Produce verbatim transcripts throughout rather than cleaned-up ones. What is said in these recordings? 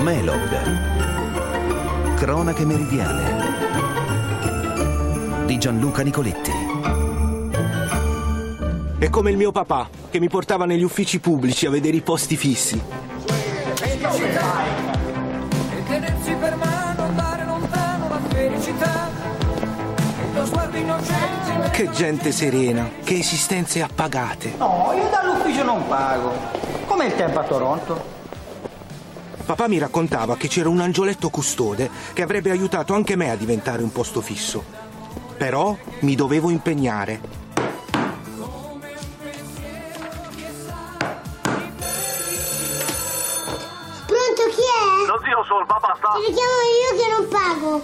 Melog. Cronache meridiane di Gianluca Nicoletti. È come il mio papà, che mi portava negli uffici pubblici a vedere i posti fissi. E tenersi per mano, andare lontano, la felicità. Lo sguardo innocente. Che gente serena, che esistenze appagate. No, io dall'ufficio non pago. Com'è il tempo a Toronto? Papà mi raccontava che c'era un angioletto custode che avrebbe aiutato anche me a diventare un posto fisso. Però mi dovevo impegnare. Pronto, chi è? Lo zio Sol, papà sta... Ti richiamo io che non pago.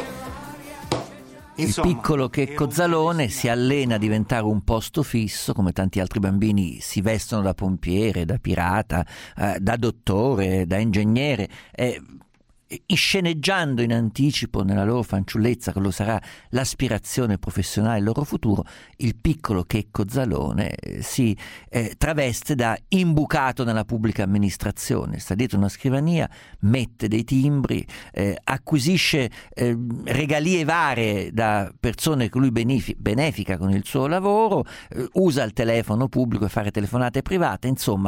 Insomma, il piccolo Checco Zalone si allena a diventare un posto fisso, come tanti altri bambini si vestono da pompiere, da pirata, eh, da dottore, da ingegnere, eh, sceneggiando in anticipo nella loro fanciullezza che lo sarà l'aspirazione professionale del loro futuro. Il piccolo Checco Zalone eh, si eh, traveste da imbucato nella pubblica amministrazione, sta dietro una scrivania, mette dei timbri, eh, acquisisce eh, regalie varie da persone che lui benefic- benefica con il suo lavoro, eh, usa il telefono pubblico e fare telefonate private, insomma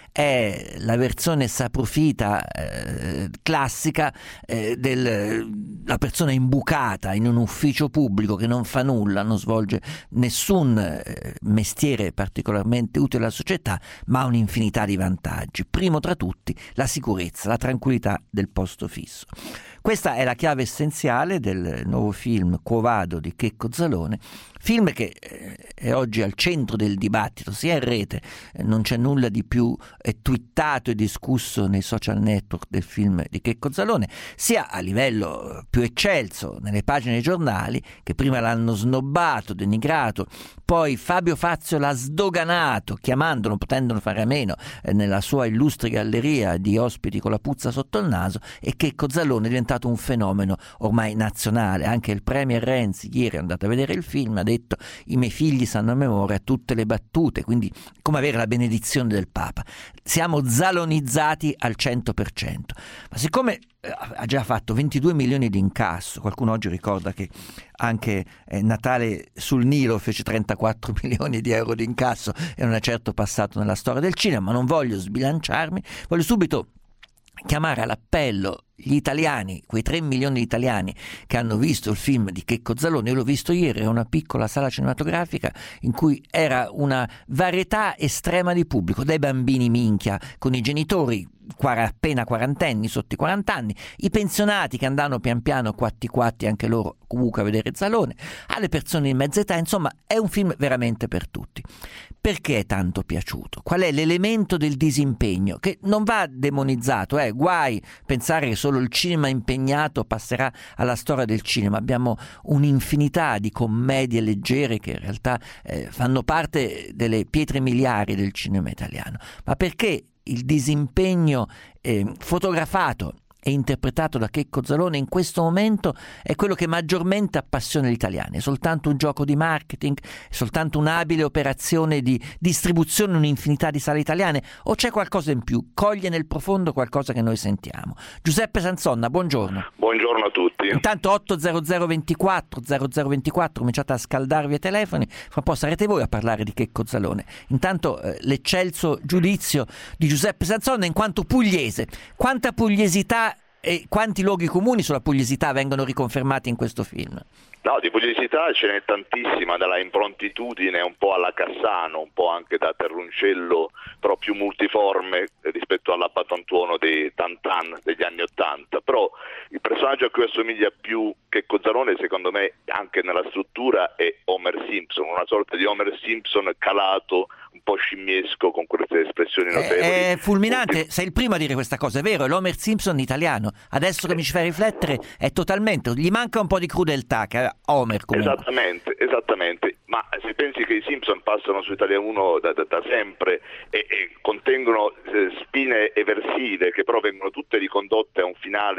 è la versione saprofita eh, classica eh, della persona imbucata in un ufficio pubblico che non fa nulla, non svolge nessun eh, mestiere particolarmente utile alla società, ma ha un'infinità di vantaggi. Primo tra tutti la sicurezza, la tranquillità del posto fisso. Questa è la chiave essenziale del nuovo film Quo Vado di Checco Zalone, film che è oggi al centro del dibattito, sia in rete, non c'è nulla di più twittato e discusso nei social network del film di Checco Zalone, sia a livello più eccelso nelle pagine dei giornali, che prima l'hanno snobbato, denigrato, poi Fabio Fazio l'ha sdoganato, chiamandolo, potendolo fare a meno, eh, nella sua illustre galleria di ospiti con la puzza sotto il naso, e Checco Zalone è diventato un fenomeno ormai nazionale. Anche il premier Renzi ieri è andato a vedere il film, ha detto: i miei figli sanno a memoria tutte le battute, quindi come avere la benedizione del Papa. Siamo zalonizzati al cento per cento. Ma siccome ha già fatto ventidue milioni di incasso, qualcuno oggi ricorda che anche eh, Natale sul Nilo fece trentaquattro milioni di euro di incasso e non è certo passato nella storia del cinema, ma non voglio sbilanciarmi, voglio subito chiamare all'appello gli italiani, quei tre milioni di italiani che hanno visto il film di Checco Zalone. Io l'ho visto ieri, era una piccola sala cinematografica in cui era una varietà estrema di pubblico, dai bambini minchia con i genitori appena quarantenni, sotto i quaranta anni, i pensionati che andavano pian piano quatti quatti anche loro comunque a vedere Zalone, alle persone di mezza età. Insomma, è un film veramente per tutti. Perché è tanto piaciuto? Qual è l'elemento del disimpegno che non va demonizzato? Eh? Guai pensare che solo il cinema impegnato passerà alla storia del cinema. Abbiamo un'infinità di commedie leggere che in realtà eh, fanno parte delle pietre miliari del cinema italiano. Ma perché il disimpegno eh, fotografato e interpretato da Checco Zalone in questo momento è quello che maggiormente appassiona gli italiani? È soltanto un gioco di marketing? È soltanto un'abile operazione di distribuzione in un'infinità di sale italiane? O c'è qualcosa in più? Coglie nel profondo qualcosa che noi sentiamo? Giuseppe Sanzonna, buongiorno. Buongiorno a tutti. Intanto otto zero zero ventiquattro zero zero ventiquattro, cominciate a scaldarvi ai telefoni, fra un po' sarete voi a parlare di Checco Zalone. Intanto eh, l'eccelso giudizio di Giuseppe Sanzonna in quanto pugliese. Quanta pugliesità e quanti luoghi comuni sulla pugliesità vengono riconfermati in questo film? No, di pugliesità ce n'è tantissima, dalla improntitudine un po' alla Cassano, un po' anche da Terruncello, però più multiforme rispetto all'abbatantuono dei Tantan degli anni Ottanta. Però il personaggio a cui assomiglia più Checco Zalone, secondo me, anche nella struttura, è Homer Simpson, una sorta di Homer Simpson calato, un po' scimmiesco, con queste espressioni notevoli. È fulminante, sei il primo a dire questa cosa, è vero, è l'Homer Simpson italiano. Adesso che mi ci fai riflettere, è totalmente, gli manca un po' di crudeltà, che Homer comunque. Esattamente, esattamente, ma se pensi che i Simpson passano su Italia uno da, da, da sempre e, e contengono eh, spine eversive che però vengono tutte ricondotte a un finale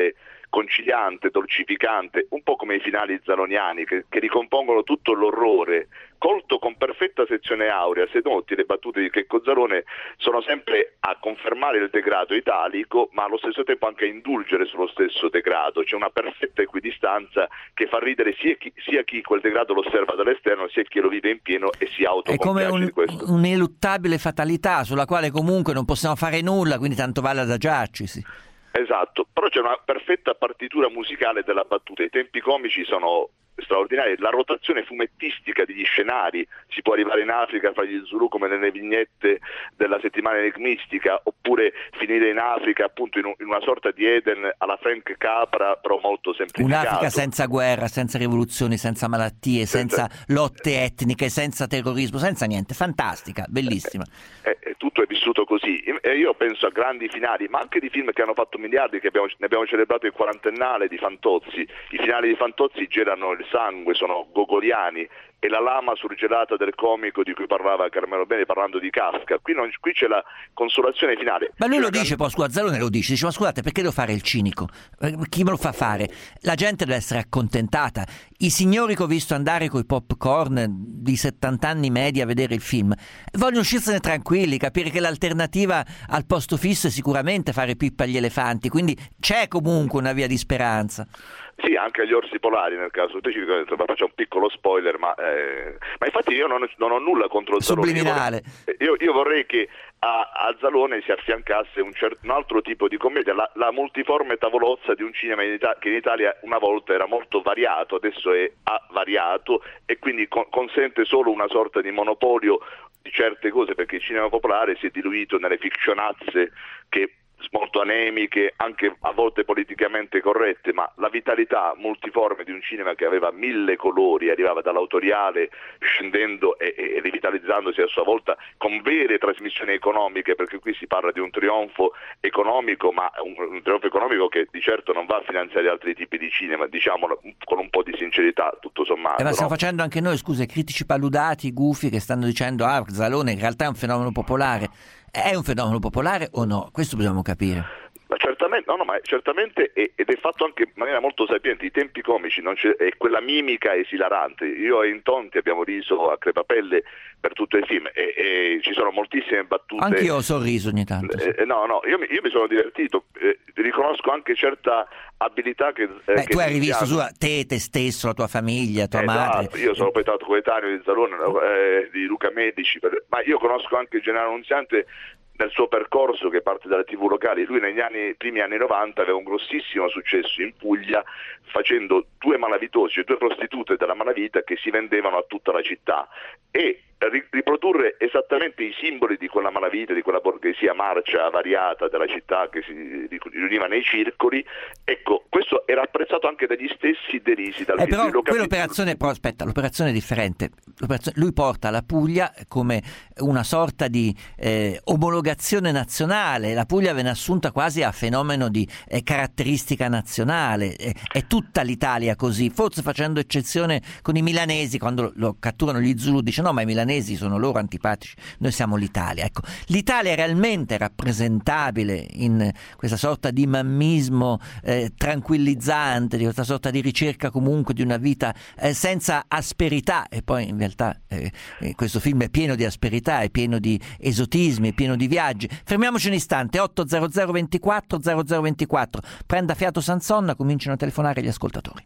conciliante, dolcificante, un po' come i finali zaloniani che, che ricompongono tutto l'orrore, colto con perfetta sezione aurea. Se noti, le battute di Checco Zalone sono sempre a confermare il degrado italico, ma allo stesso tempo anche a indulgere sullo stesso degrado. C'è una perfetta equidistanza che fa ridere sia chi, sia chi quel degrado lo osserva dall'esterno, sia chi lo vive in pieno e si autocompiace. È come un, di questo. un'ineluttabile fatalità sulla quale comunque non possiamo fare nulla, quindi tanto vale adagiarci. Sì. Esatto, però c'è una perfetta partitura musicale della battuta, i tempi comici sono straordinari, la rotazione fumettistica degli scenari, si può arrivare in Africa fra gli Zulu come nelle vignette della settimana enigmistica, oppure finire in Africa appunto in, un, in una sorta di Eden alla Frank Capra, però molto semplificato. Un'Africa senza guerra, senza rivoluzioni, senza malattie, senza, senza lotte etniche, senza terrorismo, senza niente, fantastica, bellissima. Eh, eh, tutto è vissuto così, e io penso a grandi finali, ma anche di film che hanno fatto miliardi, che abbiamo, ne abbiamo celebrato il quarantennale di Fantozzi. I finali di Fantozzi girano il sangue, sono gogoliani, e la lama surgelata del comico di cui parlava Carmelo Bene parlando di Kafka. Qui, non, qui c'è la consolazione finale. Ma lui lo dice, poi scusa, Zalone lo dice, dice ma scusate, perché devo fare il cinico? Chi me lo fa fare? La gente deve essere accontentata. I signori che ho visto andare coi popcorn di settanta anni medi a vedere il film vogliono uscirsene tranquilli, capire che l'alternativa al posto fisso è sicuramente fare pippa agli elefanti, quindi c'è comunque una via di speranza. Sì, anche agli orsi polari nel caso specifico, faccio un piccolo spoiler, ma, eh, ma infatti io non, non ho nulla contro Zalone. Subliminale. Io, io vorrei che a, a Zalone si affiancasse un, cer- un altro tipo di commedia, la, la multiforme tavolozza di un cinema in Ita- che in Italia una volta era molto variato, adesso è avariato e quindi con- consente solo una sorta di monopolio di certe cose, perché il cinema popolare si è diluito nelle fictionazze che molto anemiche, anche a volte politicamente corrette, ma la vitalità multiforme di un cinema che aveva mille colori, arrivava dall'autoriale scendendo e, e rivitalizzandosi a sua volta con vere trasmissioni economiche, perché qui si parla di un trionfo economico, ma un, un trionfo economico che di certo non va a finanziare altri tipi di cinema, diciamolo con un po' di sincerità, tutto sommato. Eh, ma stiamo no? facendo anche noi, scusa, i critici paludati, gufi, che stanno dicendo ah, Zalone in realtà è un fenomeno popolare. È un fenomeno popolare o no? Questo dobbiamo capire. Ma certamente, no, no, ma certamente è, ed è fatto anche in maniera molto sapiente. I tempi comici, non c'è, è quella mimica esilarante. Io e Intonti abbiamo riso a crepapelle per tutto il film e, e ci sono moltissime battute. Anche io ho sorriso ogni tanto. Sì. Eh, no, no, io mi, io mi sono divertito. Eh, riconosco anche certa abilità che. Eh, Beh, che tu hai rivisto hanno. Su te, te stesso, la tua famiglia, tua esatto, madre. Io sono poi stato coetaneo di Zalone, eh, di Luca Medici, per, ma io conosco anche il generale Annunziante nel suo percorso che parte dalle tivù locali. Lui negli anni, primi anni novanta aveva un grossissimo successo in Puglia facendo due malavitosi, due prostitute della malavita che si vendevano a tutta la città e riprodurre esattamente i simboli di quella malavita, di quella borghesia marcia variata della città che si riuniva nei circoli. Ecco, questo era apprezzato anche dagli stessi derisi dal eh, però quell'operazione, però aspetta, l'operazione è differente. L'operazione, lui porta la Puglia come una sorta di eh, omologazione nazionale. La Puglia viene assunta quasi a fenomeno di eh, caratteristica nazionale. Eh, è tutta l'Italia così, forse facendo eccezione con i milanesi, quando lo catturano gli Zulu dice no, ma i milanesi sono loro antipatici, noi siamo l'Italia. Ecco, l'Italia è realmente rappresentabile in questa sorta di mammismo eh, tranquillizzante, di questa sorta di ricerca comunque di una vita eh, senza asperità, e poi in realtà eh, eh, questo film è pieno di asperità, è pieno di esotismi, è pieno di viaggi. Fermiamoci un istante. Otto zero zero ventiquattro zero zero ventiquattro, prenda fiato Sansonna, cominciano a telefonare gli ascoltatori.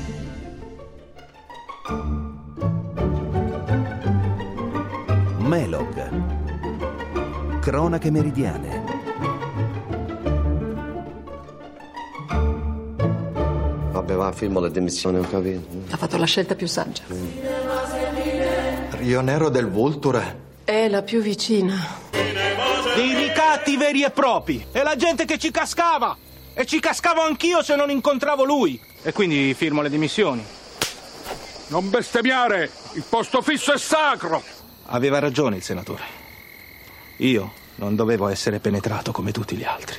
Melog. Cronache meridiane. Vabbè, va, firmo le dimissioni, ho capito. Ha fatto la scelta più saggia. Mm. Rio Nero del Vulture. È la più vicina. Dei ricatti veri e propri. E la gente che ci cascava. E ci cascavo anch'io se non incontravo lui. E quindi firmo le dimissioni. Non bestemmiare! Il posto fisso è sacro! Aveva ragione il senatore. Io non dovevo essere penetrato come tutti gli altri.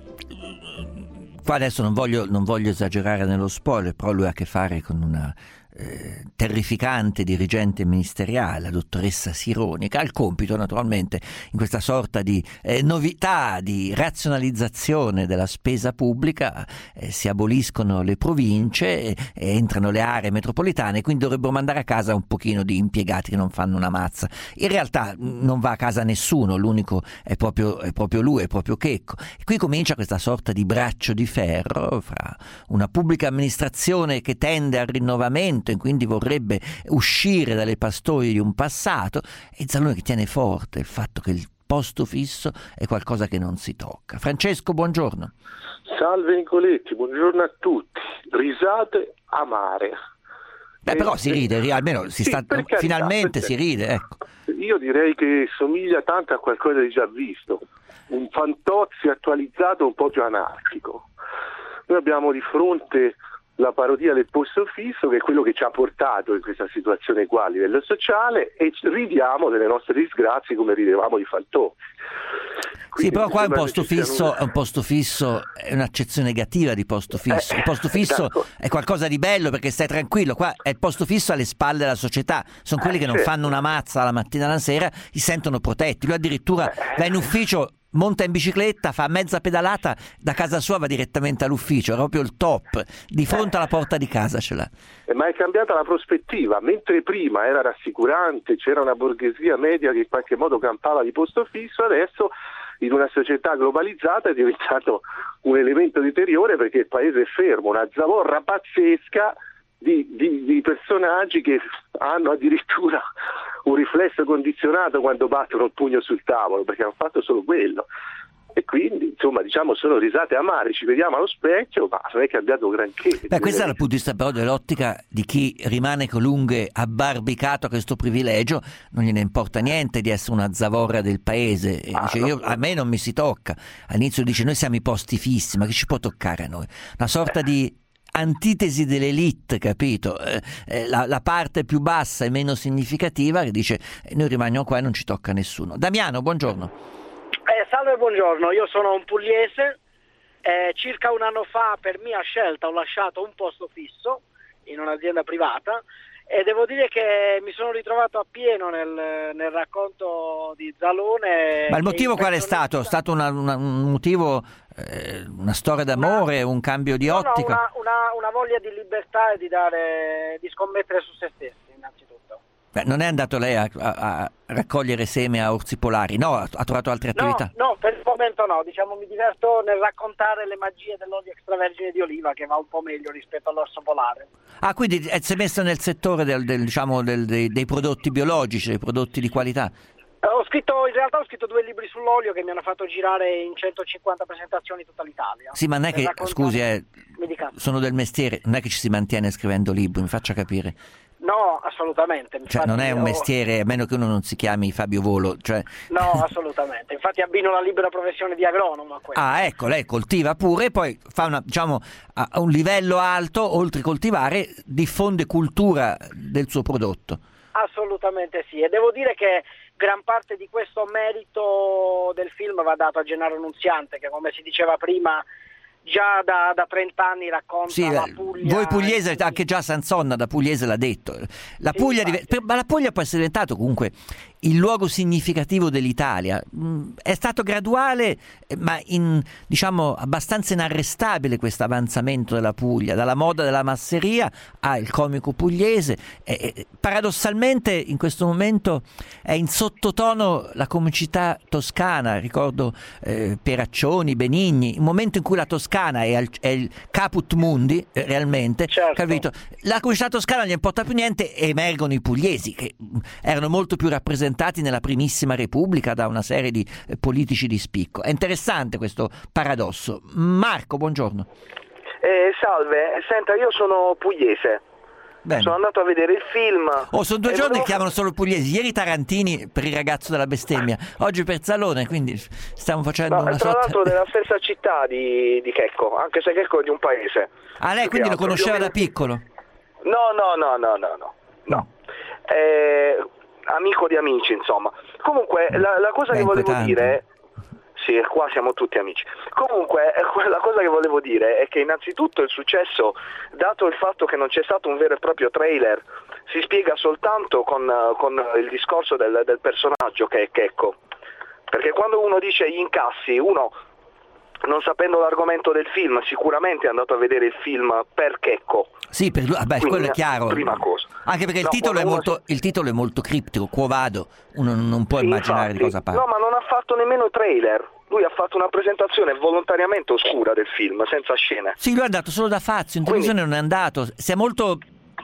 Qua adesso non voglio, non voglio esagerare nello spoiler, però lui ha a che fare con una eh, terrificante dirigente ministeriale, la dottoressa Sironi, che ha il compito naturalmente in questa sorta di eh, novità, di razionalizzazione della spesa pubblica, eh, si aboliscono le province e, e entrano le aree metropolitane, quindi dovrebbero mandare a casa un pochino di impiegati che non fanno una mazza. In realtà non va a casa nessuno, l'unico è proprio, è proprio lui, è proprio Checco. E qui comincia questa sorta di braccio di ferro fra una pubblica amministrazione che tende al rinnovamento e quindi vorrebbe uscire dalle pastoie di un passato, e Zalone che tiene forte il fatto che il posto fisso è qualcosa che non si tocca. Francesco, buongiorno. Salve Nicoletti, buongiorno a tutti. Risate amare. Beh, eh, però si ride, eh, almeno si sì, sta, carità, finalmente si ride, ecco. Io direi che somiglia tanto a qualcosa di già visto, un Fantozzi attualizzato un po' più anarchico. Noi abbiamo di fronte la parodia del posto fisso, che è quello che ci ha portato in questa situazione qua a livello sociale, e ridiamo delle nostre disgrazie come ridevamo di Fantozzi. Sì, però qua è un posto fisso, è un posto fisso, è un'accezione negativa di posto fisso. Il posto fisso è qualcosa di bello perché stai tranquillo, qua è il posto fisso alle spalle della società, sono quelli che non fanno una mazza la mattina e la sera, si sentono protetti. Lui addirittura va in ufficio, monta in bicicletta, fa mezza pedalata, da casa sua va direttamente all'ufficio, è proprio il top, di fronte alla porta di casa ce l'ha. Ma è cambiata la prospettiva, mentre prima era rassicurante, c'era una borghesia media che in qualche modo campava di posto fisso, adesso in una società globalizzata è diventato un elemento deteriore perché il paese è fermo, una zavorra pazzesca di, di, di personaggi che hanno addirittura un riflesso condizionato quando battono il pugno sul tavolo, perché hanno fatto solo quello. E quindi, insomma, diciamo, sono risate amare, ci vediamo allo specchio, ma non è cambiato granché. Beh, questo è dal punto di vista però dell'ottica di chi rimane colunghe abbarbicato a questo privilegio, non gliene importa niente di essere una zavorra del paese. E ah, dice, no, io, a me non mi si tocca. All'inizio dice, noi siamo i posti fissi, ma che ci può toccare a noi? Una sorta di antitesi dell'elite, capito? Eh, la, la parte più bassa e meno significativa che dice, noi rimaniamo qua e non ci tocca nessuno. Damiano, buongiorno. Eh, salve, buongiorno, io sono un pugliese, eh, circa un anno fa per mia scelta ho lasciato un posto fisso in un'azienda privata e devo dire che mi sono ritrovato appieno nel, nel racconto di Zalone. Ma il motivo qual è stato? È stato una, una, un motivo, eh, una storia d'amore, una, un cambio di no, ottica? No, una, una, una voglia di libertà e di, dare, di scommettere su se stessi innanzitutto. Beh, non è andato lei a, a, a raccogliere seme a orsi polari, no? Ha, ha trovato altre attività? No, no, per il momento no, diciamo mi diverto nel raccontare le magie dell'olio extravergine di oliva che va un po' meglio rispetto all'orso polare. Ah, quindi si è messo nel settore del, del, diciamo, del, dei, dei prodotti biologici, dei prodotti di qualità? Ho scritto, in realtà ho scritto due libri sull'olio che mi hanno fatto girare in centocinquanta presentazioni in tutta l'Italia. Sì, ma non è che, scusi, eh, sono del mestiere, non è che ci si mantiene scrivendo libri, mi faccia capire. No, assolutamente. Cioè non è un mestiere, a meno che uno non si chiami Fabio Volo. Cioè... No, assolutamente. Infatti abbino la libera professione di agronomo a questo. Ah, ecco, lei coltiva pure, poi fa una, diciamo, a un livello alto, oltre a coltivare, diffonde cultura del suo prodotto. Assolutamente sì, e devo dire che gran parte di questo merito del film va dato a Gennaro Nunziante, che come si diceva prima già da, da trenta anni racconta sì, la Puglia. Voi pugliese, anche già Sansonna da pugliese l'ha detto. La sì, Puglia, ma la Puglia può essere diventato comunque il luogo significativo dell'Italia. È stato graduale, ma in, diciamo abbastanza inarrestabile questo avanzamento della Puglia, dalla moda della masseria al comico pugliese. E, e, paradossalmente in questo momento è in sottotono la comicità toscana. Ricordo eh, Pieraccioni, Benigni, un momento in cui la Toscana è, al, è il caput mundi, eh, realmente, certo. Capito? La comicità toscana non gli importa più niente e emergono i pugliesi che erano molto più rappresentati nella primissima Repubblica da una serie di eh, politici di spicco. È interessante questo paradosso. Marco, buongiorno. Eh, salve, senta, io sono pugliese. Bene. Sono andato a vedere il film. Oh, sono due giorni volevo... che chiamano solo pugliesi. Ieri Tarantini per il ragazzo della bestemmia, oggi per Zalone, quindi stiamo facendo no, una tra sorta... l'altro della stessa città di, di Checco, anche se Checco è di un paese. Ah, lei quindi lo conosceva da piccolo? No, no, no, no, no, no. no. Eh, amico di amici, insomma. Comunque, la, la cosa Beh, che volevo inquietante. dire... sì, qua siamo tutti amici. Comunque, la cosa che volevo dire è che innanzitutto il successo, dato il fatto che non c'è stato un vero e proprio trailer, si spiega soltanto con, con il discorso del, del personaggio che è Checco. Perché quando uno dice gli incassi, uno, non sapendo l'argomento del film, sicuramente è andato a vedere il film per Checco. Sì, per lui, vabbè, Quindi, quello è chiaro. Prima cosa. Anche perché No, il, titolo è molto, si... il titolo è molto criptico, Quo Vado, uno non può sì, immaginare infatti, di cosa parla. No, ma non ha fatto nemmeno trailer. Lui ha fatto una presentazione volontariamente oscura del film, senza scene. Sì, lui è andato solo da Fazio, in televisione non è andato. Si è molto...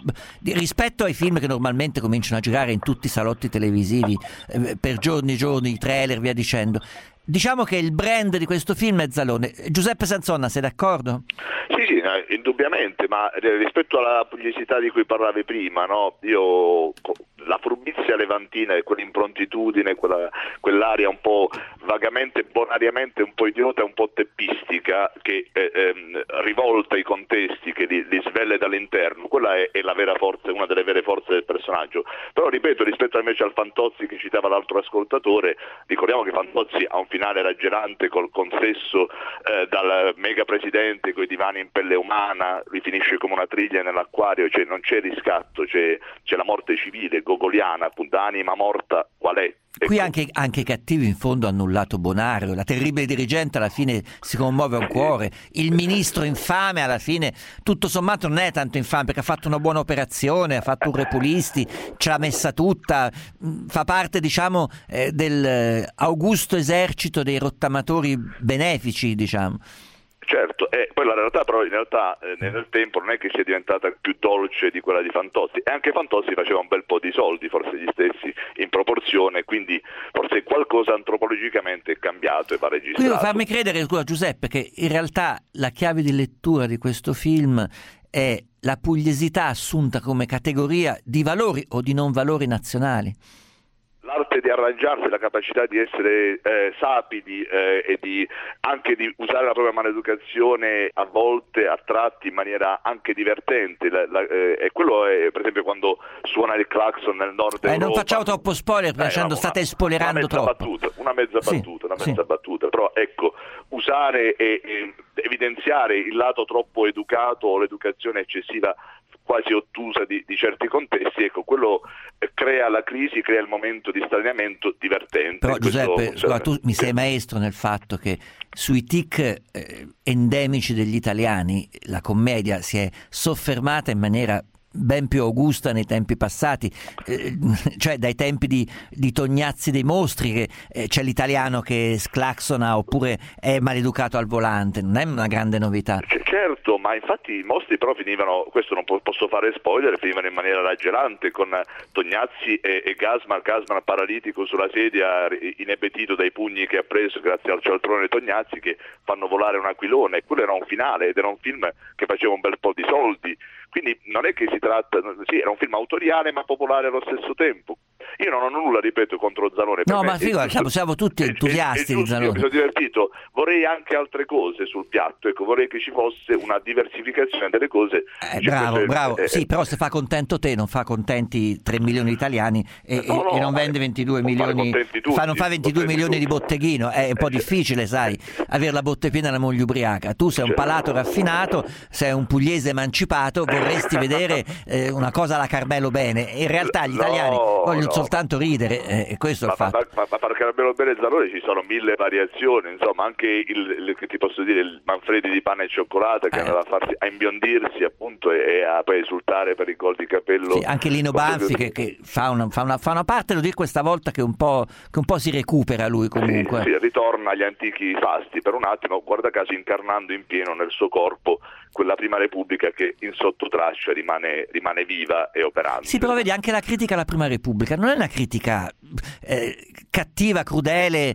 rispetto ai film che normalmente cominciano a girare in tutti i salotti televisivi eh, per giorni e giorni, trailer, via dicendo, diciamo che il brand di questo film è Zalone. Giuseppe Sanzonna, sei d'accordo? Sì, sì, no, indubbiamente, ma rispetto alla pugliesità di cui parlavi prima, no? Io la furbizia levantina e quell'improntitudine, quella, quell'aria un po' vagamente, bonariamente un po' idiota, un po' teppistica, che eh, ehm, rivolta i contesti, che li, li svelle dall'interno, quella è, è la vera forza, una delle vere forze del personaggio. Però ripeto, rispetto invece al Fantozzi che citava l'altro ascoltatore, ricordiamo che Fantozzi ha un finale raggelante col consesso eh, dal mega presidente coi divani in pelle umana, rifinisce come una triglia nell'acquario, cioè non c'è riscatto, c'è, c'è la morte civile, gogoliana, appunto, anima morta qual è? Qui anche, anche i cattivi in fondo hanno un lato bonario, la terribile dirigente alla fine si commuove un cuore, il ministro infame alla fine tutto sommato non è tanto infame perché ha fatto una buona operazione, ha fatto un Repulisti, ce l'ha messa tutta, fa parte diciamo eh, del augusto esercito dei rottamatori benefici, diciamo. Certo, e poi la realtà però in realtà eh, nel tempo non è che sia diventata più dolce di quella di Fantozzi, e anche Fantozzi faceva un bel po' di soldi, forse gli stessi in proporzione, quindi forse qualcosa antropologicamente è cambiato e va registrato. Quindi farmi credere, scusa Giuseppe, che in realtà la chiave di lettura di questo film è la pugliesità assunta come categoria di valori o di non valori nazionali. L'arte di arrangiarsi, la capacità di essere eh, sapidi eh, e di anche di usare la propria maleducazione a volte, a tratti in maniera anche divertente, la, la, eh, e quello è per esempio quando suona il clacson nel nord eh, Europa. Non facciamo troppo spoiler, eh, no, state spoilerando una troppo. Battuta, una mezza sì, battuta, una mezza sì. battuta, però ecco, usare e, e evidenziare il lato troppo educato o l'educazione eccessiva quasi ottusa di, di certi contesti, ecco, quello eh, crea la crisi, crea il momento di straniamento divertente. Però Giuseppe, questo, guarda, tu mi sei maestro nel fatto che sui tic eh, endemici degli italiani la commedia si è soffermata in maniera ben più augusta nei tempi passati, eh, cioè dai tempi di, di Tognazzi dei mostri, che eh, c'è l'italiano che sclaxona oppure è maleducato al volante, non è una grande novità. C- certo, ma infatti i mostri però finivano, questo non po- posso fare spoiler, finivano in maniera raggelante con Tognazzi e, e Gasman, Gasman paralitico sulla sedia, inebetito dai pugni che ha preso grazie al cialtrone Tognazzi, che fanno volare un aquilone, e quello era un finale ed era un film che faceva un bel po' di soldi. Quindi non è che si tratta, sì, era un film autoriale ma popolare allo stesso tempo. Io non ho nulla, ripeto, contro Zalone. No, ma figo, siamo, siamo tutti entusiasti di Zalone. Io mi sono divertito, vorrei anche altre cose sul piatto, ecco, vorrei che ci fosse una diversificazione delle cose. Eh, bravo, è, bravo, eh, sì, però se fa contento te, non fa contenti tre milioni di italiani e, no, no, e non vende ventidue non milioni, tutti, fa, non fa ventidue milioni tutti. di botteghino, è un po' difficile, sai, avere la botte piena e la moglie ubriaca. Tu sei un palato raffinato, sei un pugliese emancipato, vorresti vedere eh, una cosa alla Carmelo Bene, in realtà gli italiani no, vogliono no. soltanto ridere, eh, questo ma, è il fatto. Ma, ma, ma per Carmelo Bene e Zalone ci sono mille variazioni, insomma, anche il, il che ti posso dire, il Manfredi di pane e cioccolata che eh. andava a, farsi, a imbiondirsi appunto e, e a poi esultare per il gol di capello. Sì, anche Lino Banfi che, che fa, una, fa, una, fa una parte, lo dico questa volta, che un po', che un po' si recupera lui comunque. Sì, sì, ritorna agli antichi fasti per un attimo, guarda caso incarnando in pieno nel suo corpo quella prima Repubblica che in sottotraccia rimane, rimane viva e operante. Sì, però vedi, anche la critica alla prima Repubblica non è una critica eh, cattiva, crudele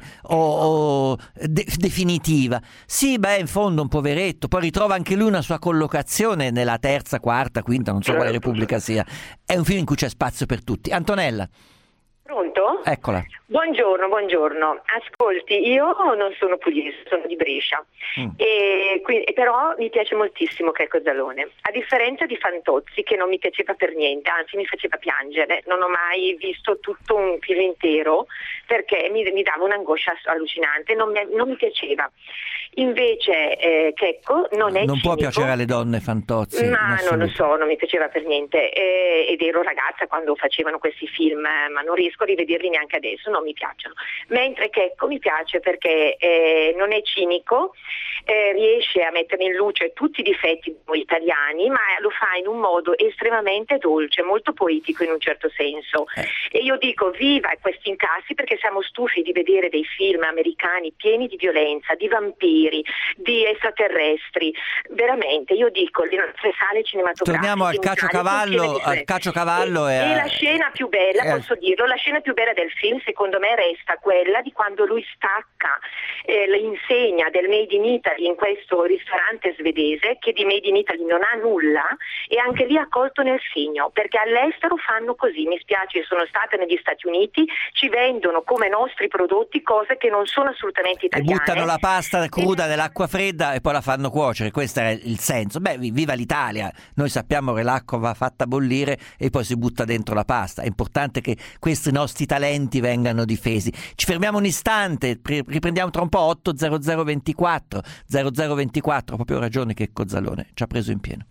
o, o de- definitiva. Sì, beh, in fondo un poveretto, poi ritrova anche lui una sua collocazione nella terza, quarta, quinta, non so certo, quale Repubblica sia. È un film in cui c'è spazio per tutti. Antonella. Pronto? Eccola. Buongiorno, buongiorno. Ascolti, io non sono pugliese, sono di Brescia, mm. e quindi, però mi piace moltissimo Checco Zalone. A differenza di Fantozzi, che non mi piaceva per niente, anzi mi faceva piangere. Non ho mai visto tutto un film intero, perché mi, mi dava un'angoscia allucinante, non mi, non mi piaceva. Invece eh, Checco non è non cinico, può piacere alle donne Fantozzi, ma non lo so, non mi piaceva per niente, eh, ed ero ragazza quando facevano questi film, eh, ma non riesco a rivederli neanche adesso, non mi piacciono. Mentre Checco mi piace perché eh, non è cinico, eh, riesce a mettere in luce tutti i difetti di noi italiani, ma lo fa in un modo estremamente dolce, molto poetico in un certo senso. E io dico viva questi incassi, perché siamo stufi di vedere dei film americani pieni di violenza, di vampiri, di extraterrestri. Veramente, io dico, le nostre sale cinematografiche. Torniamo al caciocavallo, al caciocavallo e, e, e la scena più bella, eh, posso dirlo, la scena più bella del film secondo me resta quella di quando lui stacca eh, l'insegna del Made in Italy in questo ristorante svedese, che di Made in Italy non ha nulla, e anche lì ha colto nel segno, perché all'estero fanno così. Mi spiace, sono stata negli Stati Uniti, ci vendono come nostri prodotti cose che non sono assolutamente e italiane. buttano la pasta cruda nell'acqua fredda e poi la fanno cuocere. Questo è il senso. Beh, viva l'Italia, noi sappiamo che l'acqua va fatta bollire e poi si butta dentro la pasta. È importante che questi nostri talenti vengano difesi. Ci fermiamo un istante, riprendiamo tra un po'. Otto zero zero ventiquattro zero zero ventiquattro, proprio ragione che Cozzalone ci ha preso in pieno.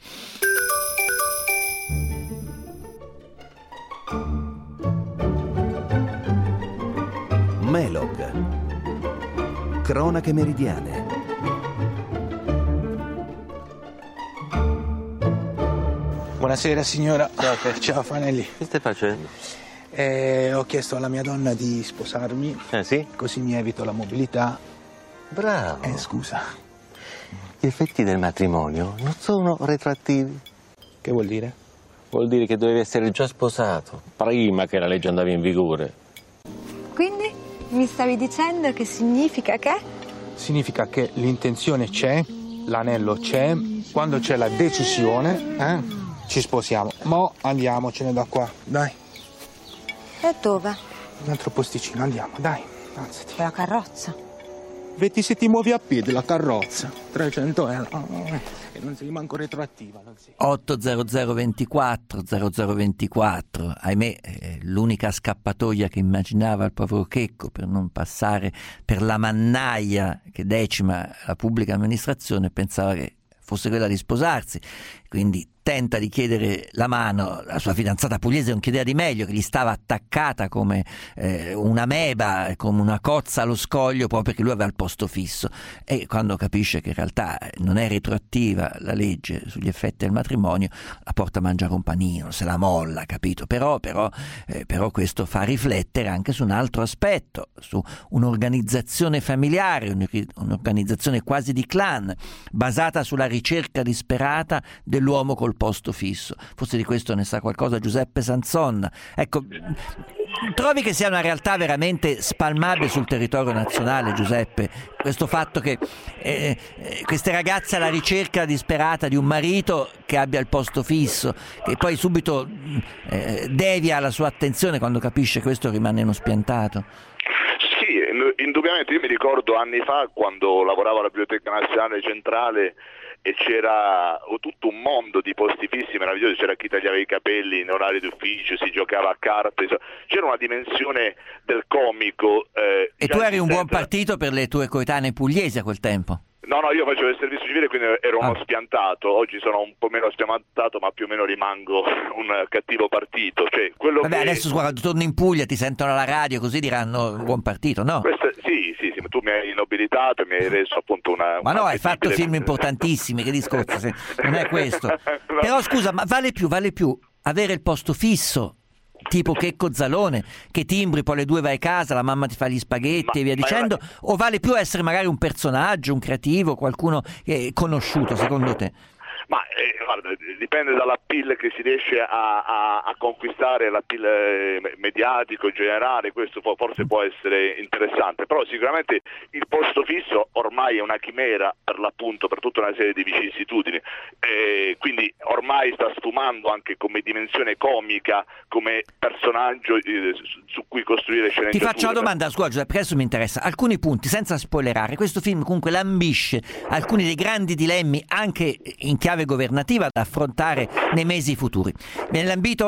Melog, cronache meridiane. Buonasera signora. Ciao, Ciao Fanelli. Che stai facendo? Eh, ho chiesto alla mia donna di sposarmi. Eh sì? Così mi evito la mobilità. Bravo. Eh, scusa. Gli effetti del matrimonio non sono retroattivi. Che vuol dire? Vuol dire che dovevi essere già sposato prima che la legge andava in vigore. Quindi mi stavi dicendo che significa che? Significa che l'intenzione c'è, l'anello c'è, quando c'è la decisione, eh, ci sposiamo. Mo' andiamocene da qua, dai. E dove? Un altro posticino, andiamo, dai, alzati. La carrozza. Vedi se ti muovi a piedi, la carrozza. trecento euro. E non sei manco retroattiva. Non sei. otto zero zero ventiquattro zero zero ventiquattro, ahimè, eh, l'unica scappatoia che immaginava il povero Checco per non passare per la mannaia che decima la pubblica amministrazione, pensava che fosse quella di sposarsi, quindi tenta di chiedere la mano. La sua fidanzata pugliese non chiedeva di meglio, che gli stava attaccata come eh, una meba, come una cozza allo scoglio, proprio perché lui aveva il posto fisso. E quando capisce che in realtà non è retroattiva la legge sugli effetti del matrimonio, la porta a mangiare un panino, se la molla, capito? Però, però, eh, però questo fa riflettere anche su un altro aspetto, su un'organizzazione familiare, un'organizzazione quasi di clan, basata sulla ricerca disperata dell'uomo col posto fisso. Forse di questo ne sa qualcosa Giuseppe Sanzonna. Ecco, trovi che sia una realtà veramente spalmabile sul territorio nazionale, Giuseppe, questo fatto che eh, queste ragazze alla ricerca disperata di un marito che abbia il posto fisso, che poi subito eh, devia la sua attenzione quando capisce che questo rimane uno spiantato? Sì, indubbiamente. Io mi ricordo anni fa quando lavoravo alla Biblioteca Nazionale Centrale e c'era tutto un mondo di posti fissi meravigliosi, c'era chi tagliava i capelli in orario d'ufficio, si giocava a carte, insomma, c'era una dimensione del comico. Eh, e tu eri un buon partito per le tue coetanee pugliesi a quel tempo? No, no, io facevo il servizio civile, quindi ero uno ah. spiantato. Oggi sono un po' meno spiantato, ma più o meno rimango un cattivo partito. Cioè, quello Vabbè, che... adesso quando torni in Puglia ti sentono alla radio, così diranno un buon partito, no? Questo, sì, sì, sì, tu mi hai nobilitato e mi hai reso appunto una... Ma una no, hai fatto film importantissimi, che discorso, se... non è questo. No. Però scusa, ma vale più, vale più avere il posto fisso, tipo Checco Zalone, che timbri, poi alle due vai a casa, la mamma ti fa gli spaghetti ma, e via dicendo, ma... o vale più essere magari un personaggio, un creativo, qualcuno eh, conosciuto, secondo te? Ma eh, guarda, dipende dall'appeal che si riesce a, a, a conquistare, l'appeal eh, mediatico generale, questo forse può essere interessante, però sicuramente il posto fisso ormai è una chimera per l'appunto, per tutta una serie di vicissitudini, eh, quindi ormai sta sfumando anche come dimensione comica, come personaggio eh, su, su cui costruire sceneggiature. Ti faccio una domanda, scusa Giuseppe, perché adesso mi interessa, alcuni punti, senza spoilerare. Questo film comunque lambisce alcuni dei grandi dilemmi anche in chiave governativa da affrontare nei mesi futuri. Viene lambito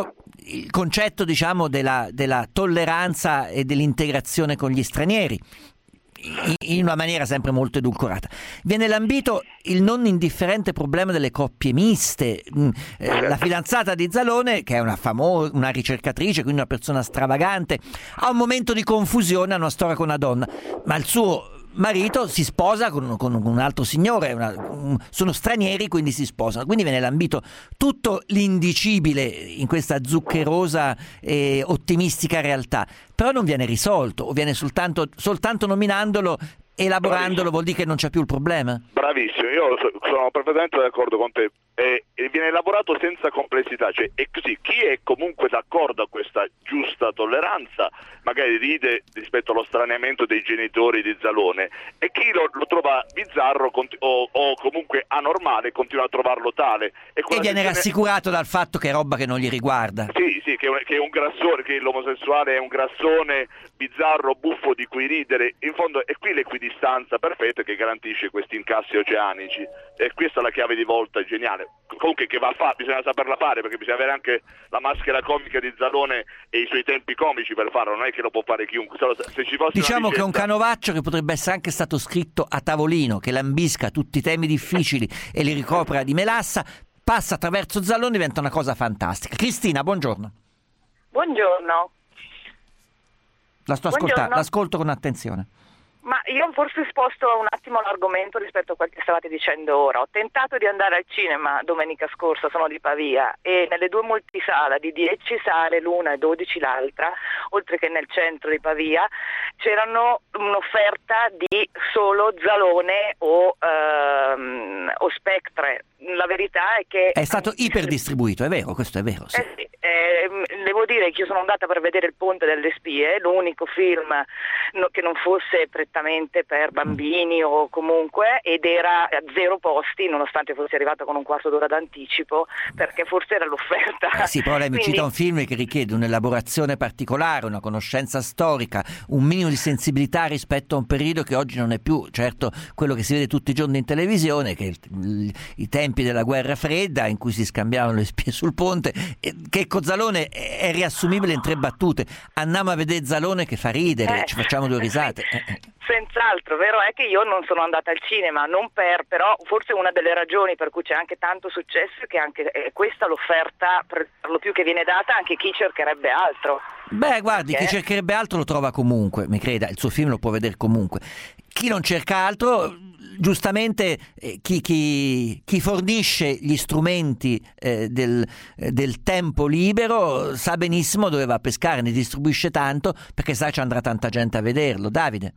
il concetto, diciamo, della, della tolleranza e dell'integrazione con gli stranieri, in una maniera sempre molto edulcorata. Viene lambito il non indifferente problema delle coppie miste. La fidanzata di Zalone, che è una famosa, una ricercatrice, quindi una persona stravagante, ha un momento di confusione, ha una storia con una donna, ma il suo marito si sposa con, con un altro signore, una, un, sono stranieri, quindi si sposano, quindi viene lambito tutto l'indicibile in questa zuccherosa e ottimistica realtà, però non viene risolto, o viene soltanto, soltanto nominandolo, elaborandolo. Bravissimo. Vuol dire che non c'è più il problema? Bravissimo, io sono perfettamente d'accordo con te. E, e viene elaborato senza complessità, cioè è così, chi è comunque d'accordo a questa giusta tolleranza magari ride rispetto allo straniamento dei genitori di Zalone, e chi lo, lo trova bizzarro o, o comunque anormale continua a trovarlo tale, e, e viene rassicurato dal fatto che è roba che non gli riguarda. Sì, sì, che è un, che è un grassone, che l'omosessuale è un grassone bizzarro, buffo di cui ridere. In fondo è qui l'equidistanza perfetta che garantisce questi incassi oceanici, e questa è la chiave di volta geniale. Comunque che va a fare, bisogna saperla fare, perché bisogna avere anche la maschera comica di Zalone e i suoi tempi comici per farlo, non è che lo può fare chiunque. Se ci fosse diciamo vicenda... che è un canovaccio che potrebbe essere anche stato scritto a tavolino, che lambisca tutti i temi difficili e li ricopra di melassa, passa attraverso Zalone, diventa una cosa fantastica. Cristina, buongiorno. Buongiorno. La sto ascoltando, l'ascolto con attenzione. Ma io forse sposto un attimo l'argomento rispetto a quel che stavate dicendo ora. Ho tentato di andare al cinema domenica scorsa, sono di Pavia, e nelle due multisala, di dieci sale l'una e dodici l'altra, oltre che nel centro di Pavia, c'erano un'offerta di solo Zalone o, ehm, o Spectre. La verità è che... È stato iperdistribuito, è vero, questo è vero. Sì. Eh sì, eh, devo dire che io sono andata per vedere Il Ponte delle Spie, l'unico film no, che non fosse prettamente per bambini o comunque, ed era a zero posti, nonostante fosse arrivato con un quarto d'ora d'anticipo, perché forse era l'offerta. Eh sì, però lei mi Quindi... cita un film che richiede un'elaborazione particolare, una conoscenza storica, un minimo di sensibilità rispetto a un periodo che oggi non è più certo quello che si vede tutti i giorni in televisione, che è il, il, i tempi della guerra fredda in cui si scambiavano le spie sul ponte, e che con Zalone è riassumibile in tre battute: andiamo a vedere Zalone che fa ridere, eh, ci facciamo due risate. Sì, senz'altro, vero è che io non sono andata al cinema, non per, però forse una delle ragioni per cui c'è anche tanto successo è che anche è questa l'offerta per lo più che viene data anche chi cercherebbe altro. Beh, guardi, Perché? chi cercherebbe altro lo trova comunque, mi creda, il suo film lo può vedere comunque. Chi non cerca altro, giustamente eh, chi, chi, chi fornisce gli strumenti eh, del, eh, del tempo libero sa benissimo dove va a pescare, ne distribuisce tanto perché sa ci andrà tanta gente a vederlo. Davide,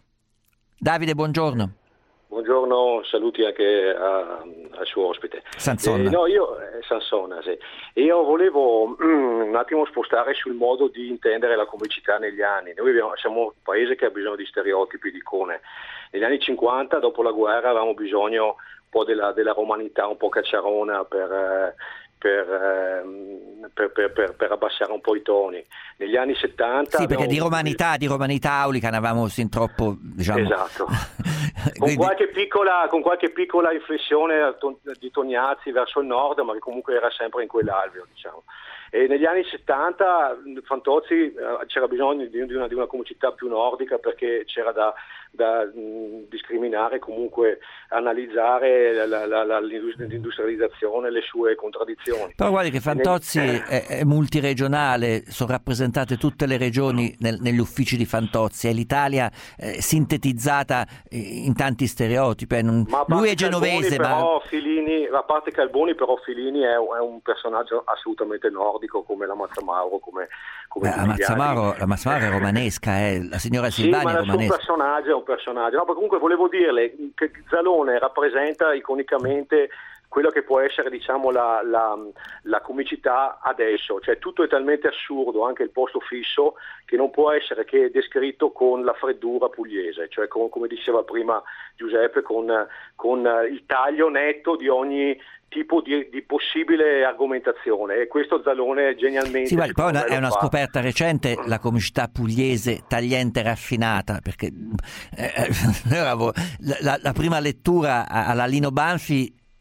Davide, buongiorno. Buongiorno, saluti anche a, al suo ospite. Sansonna. Eh, no, io, eh, Sansonna, sì. Io volevo mm, un attimo spostare sul modo di intendere la comicità negli anni. Noi abbiamo, siamo un paese che ha bisogno di stereotipi, di icone. Negli anni cinquanta, dopo la guerra, avevamo bisogno un po' della, della romanità, un po' cacciarona per... Eh, Per, ehm, per, per, per, per abbassare un po' i toni. Negli anni settanta sì, perché abbiamo... di romanità di romanità aulica ne avevamo sin troppo, diciamo. Esatto. Quindi... con, qualche piccola, con qualche piccola inflessione di Tognazzi verso il nord, ma che comunque era sempre in quell'alveo, diciamo. E negli anni settanta Fantozzi eh, c'era bisogno di, di, una, di una comicità più nordica, perché c'era da, da mh, discriminare, comunque analizzare la, la, la, l'industrializzazione, le sue contraddizioni. Però guardi che Fantozzi nel... è, è multiregionale, sono rappresentate tutte le regioni nel, negli uffici di Fantozzi, è l'Italia eh, sintetizzata in tanti stereotipi. Eh, non... Lui è genovese, Calboni, ma... però Filini, a parte Calboni, però Filini è, è un personaggio assolutamente nordico, come la Mazzamauro, come, come la Mazzamauro, la Mazzamauro è romanesca, eh? La signora Silvani sì, ma è romanesca. un personaggio, è un personaggio. No, comunque volevo dirle che Zalone rappresenta iconicamente quello che può essere, diciamo, la, la, la comicità adesso, cioè tutto è talmente assurdo, anche il posto fisso, che non può essere che descritto con la freddura pugliese, cioè con, come diceva prima Giuseppe, con, con il taglio netto di ogni tipo di, di possibile argomentazione, e questo Zalone genialmente. Sì, guarda, poi è una fa. scoperta recente la comicità pugliese tagliente e raffinata, perché eh, la, la, la prima lettura alla Lino Banfi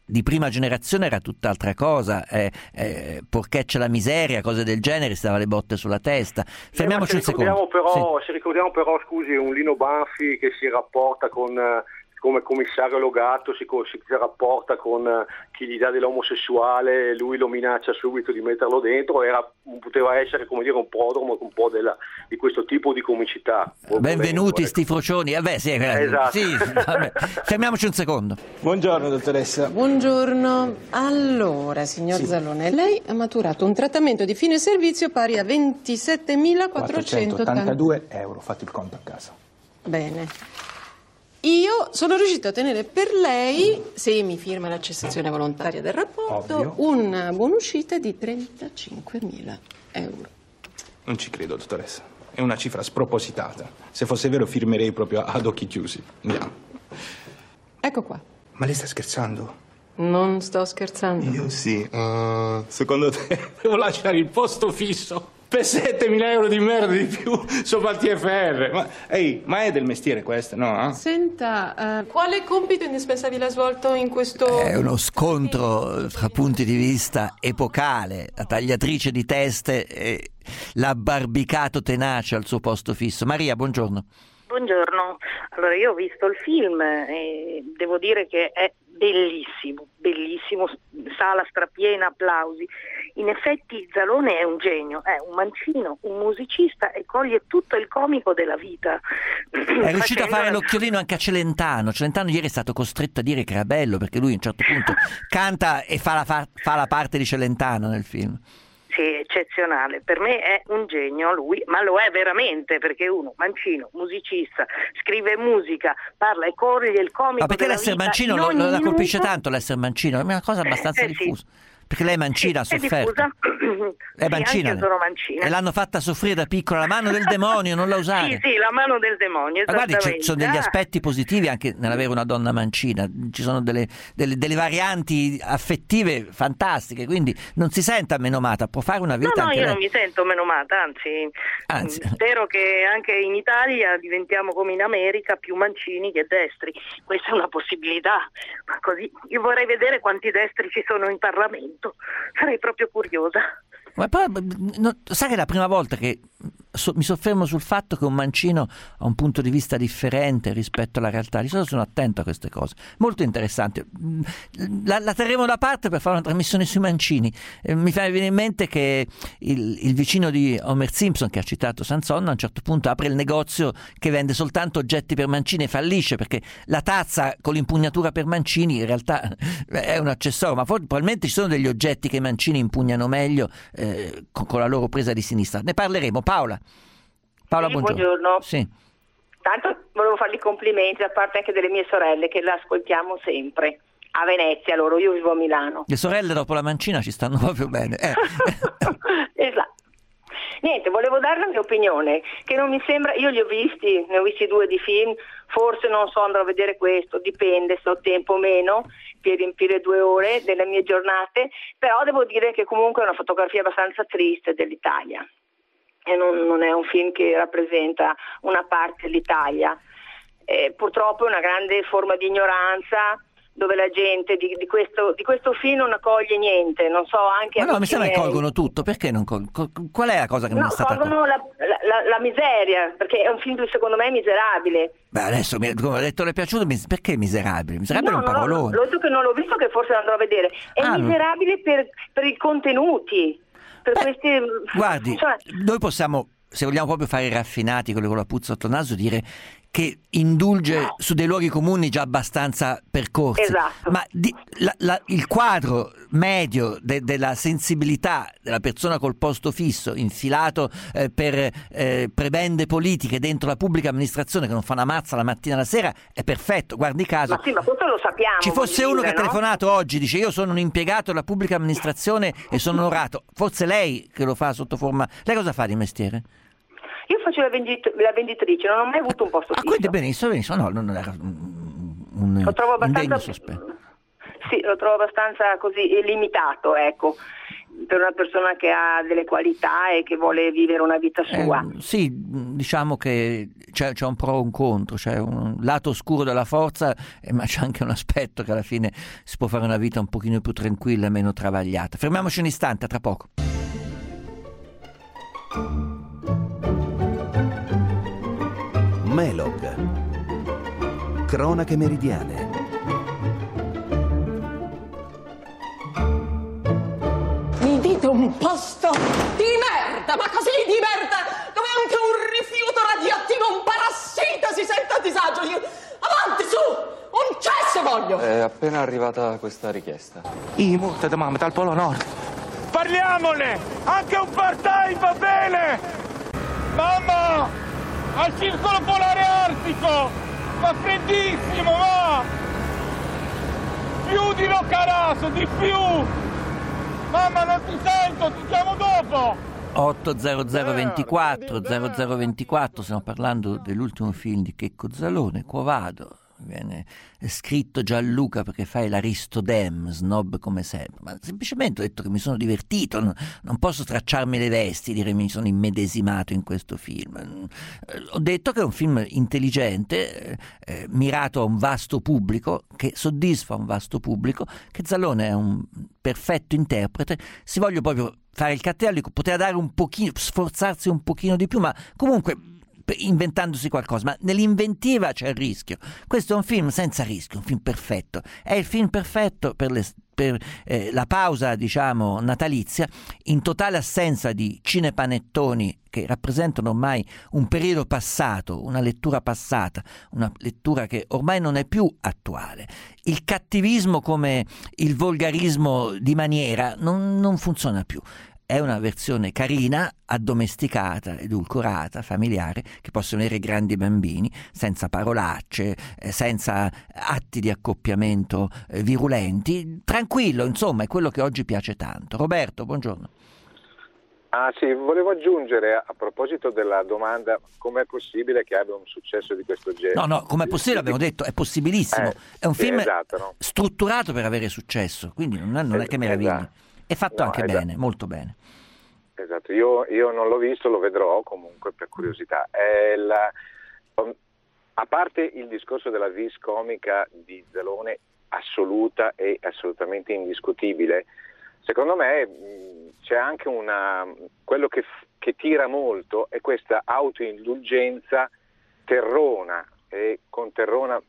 di prima generazione era tutt'altra cosa, eh, eh, porcheccia la miseria, cose del genere, si dava le botte sulla testa. Fermiamoci eh, un secondo. Però, sì. Se ricordiamo però, scusi, un Lino Banfi che si rapporta con, come commissario Logato, si, si rapporta con chi gli dà dell'omosessuale, lui lo minaccia subito di metterlo dentro, era, poteva essere, come dire, un prodromo un po' della, di questo tipo di comicità. Benvenuti sti frocioni. Eh beh, sì, esatto. sì, vabbè. Fermiamoci un secondo. Buongiorno dottoressa. Buongiorno. Allora, signor Sì. Zalone, lei ha maturato un trattamento di fine servizio pari a ventisettemilaquattrocentottantadue euro, fate il conto a casa. Bene. Io sono riuscito a ottenere per lei, se mi firma la cessazione volontaria del rapporto, Ovvio. una buonuscita di trentacinquemila euro. Non ci credo, dottoressa. È una cifra spropositata. Se fosse vero firmerei proprio ad occhi chiusi. Andiamo. Ecco qua. Ma lei sta scherzando? Non sto scherzando. Io sì. Uh, secondo te devo lasciare il posto fisso per settemila euro di merda di più sopra il T F R? Ma, ehi, ma è del mestiere questo, no? Senta, uh, quale compito indispensabile ha svolto in questo... È uno scontro tra punti di vista epocale, la tagliatrice di teste e l'abbarbicato tenace al suo posto fisso. Maria, buongiorno. Buongiorno, allora io ho visto il film e devo dire che è bellissimo, bellissimo, sala strapiena, applausi. In effetti Zalone è un genio, è un mancino, un musicista e coglie tutto il comico della vita. È riuscito a fare l'occhiolino anche a Celentano. Celentano ieri è stato costretto a dire che era bello perché lui a un certo punto canta e fa la, fa, fa la parte di Celentano nel film. Sì, eccezionale, per me è un genio lui, ma lo è veramente, perché uno mancino, musicista, scrive musica, parla e coglie il comico. Ma perché della l'essere vita mancino in lo, ogni la colpisce minuto. tanto l'essere mancino, è una cosa abbastanza Eh, sì. diffusa. Perché lei è mancina, Sì, ha è sofferto. diffusa. È Sì, mancina. anche io sono mancina. E l'hanno fatta soffrire da piccola, la mano del demonio, non la usare. Sì, sì, la mano del demonio, Ma guardi, esattamente. ci sono degli Ah. aspetti positivi anche nell'avere una donna mancina, ci sono delle, delle, delle varianti affettive fantastiche, quindi non si senta menomata, può fare una vita No, no, anche io lei. non mi sento menomata, anzi, Anzi. spero che anche in Italia diventiamo come in America, più mancini che destri. Questa è una possibilità, ma così io vorrei vedere quanti destri ci sono in Parlamento, sarei proprio curiosa. Ma poi, no, sai che è la prima volta che so, mi soffermo sul fatto che un mancino ha un punto di vista differente rispetto alla realtà. Di solito sono attento a queste cose, molto interessante. La, la terremo da parte per fare una trasmissione sui mancini. Eh, mi fa venire in mente che il, il vicino di Homer Simpson, che ha citato Sansonna, a un certo punto apre il negozio che vende soltanto oggetti per mancini e fallisce perché la tazza con l'impugnatura per mancini in realtà è un accessorio, ma for- probabilmente ci sono degli oggetti che i mancini impugnano meglio eh, con, con la loro presa di sinistra. Ne parleremo. Paola. Paola, Sì, buongiorno. buongiorno. Sì. Tanto volevo fargli i complimenti da parte anche delle mie sorelle che l'ascoltiamo sempre. A Venezia loro, io vivo a Milano. Le sorelle dopo la mancina ci stanno proprio bene. Eh. Esatto. Niente, volevo dare la mia opinione, che non mi sembra, io li ho visti, ne ho visti due di film, forse non so, andrò a vedere questo, dipende se ho tempo o meno per riempire due ore delle mie giornate, però devo dire che comunque è una fotografia abbastanza triste dell'Italia e non, non è un film che rappresenta una parte dell'Italia. Eh, purtroppo è una grande forma di ignoranza dove la gente di, di, questo, di questo film non accoglie niente, non so anche... Ma no, mi sembra che miei. colgono tutto, perché non col- col- qual è la cosa che non No, è stata colgono la, la, la miseria, perché è un film secondo me miserabile. Beh, adesso mi, come ho detto, le è piaciuto, mis- perché miserabile? Miserabile No, è un no, no, parolone. l'ho detto che non l'ho visto, che forse andrò a vedere. È Ah, no. miserabile per, per i contenuti, per questi... Guardi, insomma, noi possiamo, se vogliamo proprio fare i raffinati, quelli con la puzza sotto il naso, dire che indulge no. su dei luoghi comuni già abbastanza percorsi. Esatto. Ma di, la, la, il quadro medio de, della sensibilità della persona col posto fisso, infilato eh, per eh, prebende politiche dentro la pubblica amministrazione che non fa una mazza la mattina e la sera, è perfetto. Guardi caso. Ma sì, ma questo lo sappiamo. Ci fosse uno dire, che ha no? telefonato oggi, dice io sono un impiegato della pubblica amministrazione e sono onorato, forse lei che lo fa sotto forma... Lei cosa fa di mestiere? Io faccio la, vendit- la venditrice, non ho mai avuto un posto fisso. Ah, quindi benissimo, benissimo. No, non era un lo trovo indegno abbastanza sospetto. Sì, lo trovo abbastanza così limitato, ecco. per una persona che ha delle qualità e che vuole vivere una vita sua. Eh, sì, diciamo che c'è, c'è un pro e un contro, c'è un lato oscuro della forza, eh, ma c'è anche un aspetto che alla fine si può fare una vita un pochino più tranquilla e meno travagliata. Fermiamoci un istante, a tra poco. Melog. Cronache meridiane. Mi dite un posto di merda, ma così di merda, dove anche un rifiuto radioattivo, un parassita si sente a disagio. Io... Avanti, su! Un cesso voglio! È appena arrivata questa richiesta. I morte da mamma dal Polo Nord. Parliamone! Anche un part-time va bene! Mamma! Al circolo polare artico! Fa freddissimo, va! Più di Roccaraso, di più! Mamma, non ti sento, ti chiamo dopo! otto zero zero ventiquattro zero zero ventiquattro, stiamo parlando dell'ultimo film di Checco Zalone, Quo Vado. Viene scritto Gianluca perché fai l'Aristodem, snob come sempre, ma semplicemente ho detto che mi sono divertito, non, non posso stracciarmi le vesti, dire mi sono immedesimato in questo film. Eh, ho detto che è un film intelligente, eh, mirato a un vasto pubblico, che soddisfa un vasto pubblico, che Zalone è un perfetto interprete. Si voglio proprio fare il cattivo, poteva dare un pochino, sforzarsi un pochino di più, ma comunque inventandosi qualcosa, ma nell'inventiva c'è il rischio. Questo è un film senza rischio, un film perfetto, è il film perfetto per, le, per eh, la pausa, diciamo, natalizia, in totale assenza di cinepanettoni che rappresentano ormai un periodo passato, una lettura passata, una lettura che ormai non è più attuale. Il cattivismo come il volgarismo di maniera non, non funziona più. È una versione carina, addomesticata, edulcorata, familiare, che possono avere grandi bambini, senza parolacce, eh, senza atti di accoppiamento eh, virulenti. Tranquillo, insomma, è quello che oggi piace tanto. Roberto, buongiorno. Ah sì, volevo aggiungere a proposito della domanda come è possibile che abbia un successo di questo genere. No, no, come è possibile, abbiamo detto, è possibilissimo. Eh, è un sì, film esatto, no? strutturato per avere successo, quindi non è, non è che meraviglia. Esatto. È fatto No, anche esatto. bene, molto bene. Esatto, io, io non l'ho visto, lo vedrò comunque per curiosità. È la, a parte il discorso della vis comica di Zalone assoluta e assolutamente indiscutibile, secondo me mh, c'è anche una quello che, che tira molto è questa autoindulgenza terrona, e con terrona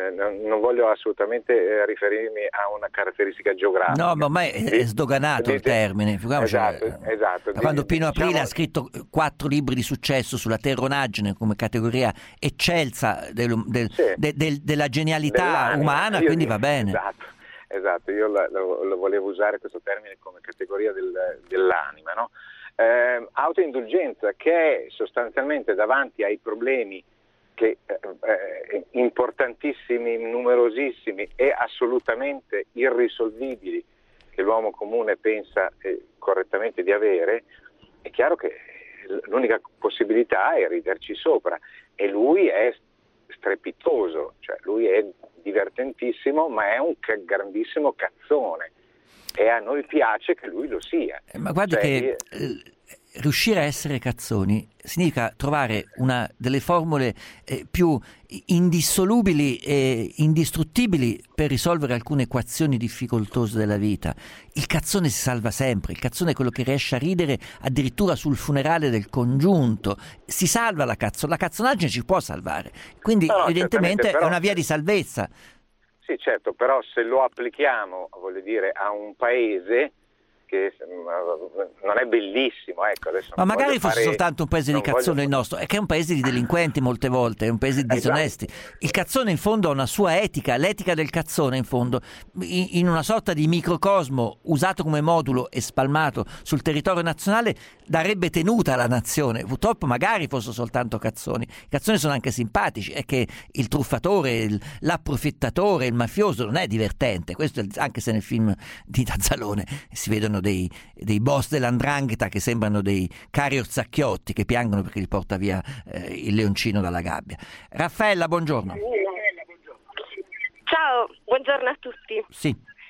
non voglio assolutamente eh, riferirmi a una caratteristica geografica. No, ma ormai è, è sdoganato il termine. Esatto, esatto. Quando Pino Aprile diciamo... ha scritto quattro libri di successo sulla terronaggine come categoria eccelsa del, del, sì. de, del, della genialità Dell'anima. umana, Io quindi dico, va bene. Esatto, esatto. Io lo, lo, lo volevo usare questo termine come categoria del, dell'anima, no? Eh, autoindulgenza che è sostanzialmente davanti ai problemi che eh, importantissimi, numerosissimi e assolutamente irrisolvibili che l'uomo comune pensa eh, correttamente di avere, è chiaro che l'unica possibilità è riderci sopra, e lui è strepitoso, cioè lui è divertentissimo, ma è un c- grandissimo cazzone, e a noi piace che lui lo sia. Ma guardi cioè, che eh, riuscire a essere cazzoni significa trovare una delle formule eh, più indissolubili e indistruttibili per risolvere alcune equazioni difficoltose della vita. Il cazzone si salva sempre, il cazzone è quello che riesce a ridere addirittura sul funerale del congiunto, si salva la cazzo, la cazzonaggine ci può salvare, quindi no, no, evidentemente però... è una via di salvezza. Sì, certo, però se lo applichiamo, voglio dire, a un paese che non è bellissimo, ecco, adesso ma magari fosse fare... soltanto un paese di cazzone voglio... il nostro, è che è un paese di delinquenti molte volte, è un paese di disonesti. Esatto. Il cazzone in fondo ha una sua etica, l'etica del cazzone in fondo, in una sorta di microcosmo usato come modulo e spalmato sul territorio nazionale, darebbe tenuta alla nazione. Purtroppo magari fossero soltanto cazzoni. I cazzoni sono anche simpatici, è che il truffatore, il, l'approfittatore, il mafioso non è divertente, questo è, anche se nel film di Zalone si vedono Dei, dei boss dell'andrangheta che sembrano dei cari orzacchiotti che piangono perché li porta via eh, il leoncino dalla gabbia. Raffaella, buongiorno. Ciao, buongiorno a tutti. Sì.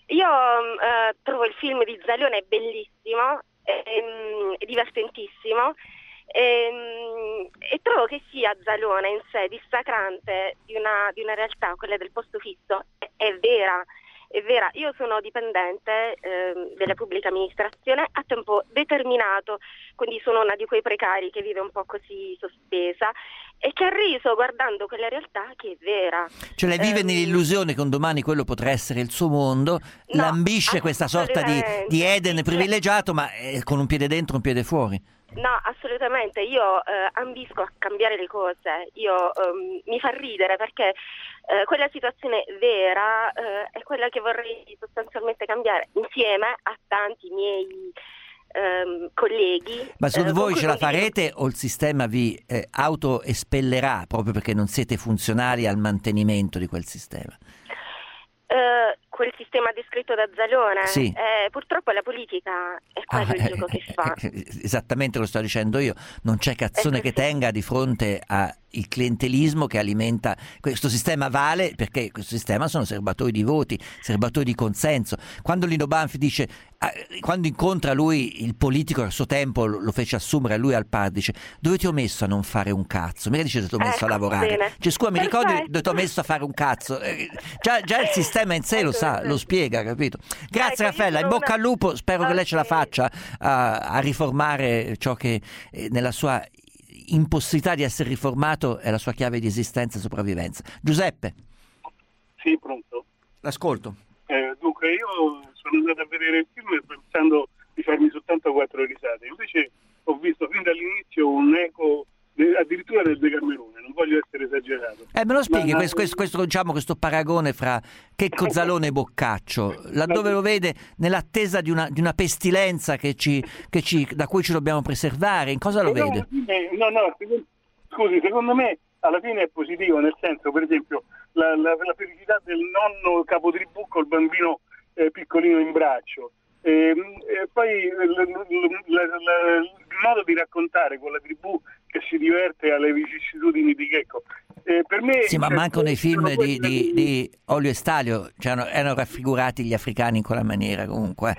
io eh, trovo il film di Zalone bellissimo, ehm, divertentissimo, ehm, e trovo che sia Zalone in sé dissacrante di una, di una realtà, quella del posto fisso. È, è vera. È vera, io sono dipendente eh, della pubblica amministrazione a tempo determinato, quindi sono una di quei precari che vive un po' così sospesa e che ha riso guardando quella realtà che è vera. Cioè lei vive Ehm, nell'illusione che un domani quello potrà essere il suo mondo, No, lambisce questa sorta di, di Eden privilegiato, ma eh, con un piede dentro e un piede fuori. No, assolutamente, io eh, ambisco a cambiare le cose, io ehm, mi fa ridere perché eh, quella situazione vera eh, è quella che vorrei sostanzialmente cambiare insieme a tanti miei ehm, colleghi. Ma secondo eh, voi con cui ce la condivido- farete o il sistema vi eh, autoespellerà proprio perché non siete funzionali al mantenimento di quel sistema? Eh, quel sistema descritto da Zalone, Sì. eh, purtroppo la politica è quello Ah, il gioco che fa. eh, esattamente lo sto dicendo io, non c'è cazzone che tenga di fronte al clientelismo che alimenta questo sistema. Vale perché questo sistema sono serbatoi di voti, serbatoi di consenso. Quando Lino Banfi dice, eh, quando incontra lui il politico a suo tempo lo, lo fece assumere a lui al P A R, dice: dove ti ho messo a non fare un cazzo? Mica dice dove ti ho messo Ecco, a lavorare, bene. cioè scusa mi ricordi Perfetto. dove ti ho messo a fare un cazzo. Eh, già, già il sistema in sé lo sa, lo spiega, capito? Grazie Ecco, io Raffaella, in sono bocca al una- lupo, spero che lei ce la faccia a, a riformare ciò che eh, nella sua impossibilità di essere riformato è la sua chiave di esistenza e sopravvivenza. Giuseppe. Sì, pronto. L'ascolto. Eh, dunque, io sono andato a vedere il film pensando di farmi soltanto quattro risate, invece ho visto fin dall'inizio un eco de- addirittura del Decamerone, non voglio essere esagerato. Eh, me lo spieghi Ma- questo, questo, questo, diciamo, questo paragone fra Checco Zalone e Boccaccio, laddove lo vede nell'attesa di una, di una pestilenza che ci, che ci, da cui ci dobbiamo preservare, in cosa lo Però vede? alla fine- no, no, secondo- scusi, secondo me alla fine è positivo, nel senso, per esempio, la, la, la felicità del nonno capotribù col bambino eh, piccolino in braccio. E, e poi l- l- la- la- il modo di raccontare con la tribù che si diverte alle vicissitudini di Checco. Eh, per me Sì, ma cioè, manco nei film sono di, quelle- di, di Olio e Stalio cioè, erano raffigurati gli africani in quella maniera comunque.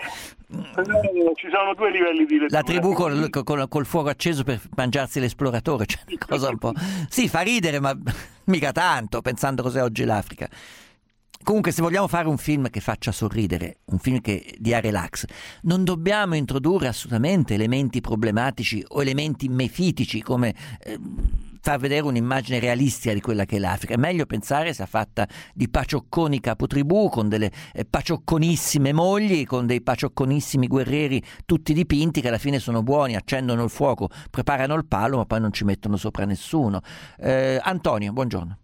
No, ci sono due livelli di lettura. La tribù col, col, col fuoco acceso per mangiarsi l'esploratore, cioè una cosa un po'. Sì, fa ridere, ma mica tanto, pensando cos'è oggi l'Africa. Comunque, se vogliamo fare un film che faccia sorridere, un film che dia relax, non dobbiamo introdurre assolutamente elementi problematici o elementi mefitici come eh, far vedere un'immagine realistica di quella che è l'Africa. È meglio pensare sia fatta di paciocconi capotribù, con delle eh, paciocconissime mogli, con dei paciocconissimi guerrieri tutti dipinti che alla fine sono buoni, accendono il fuoco, preparano il palo, ma poi non ci mettono sopra nessuno. Eh, Antonio, buongiorno.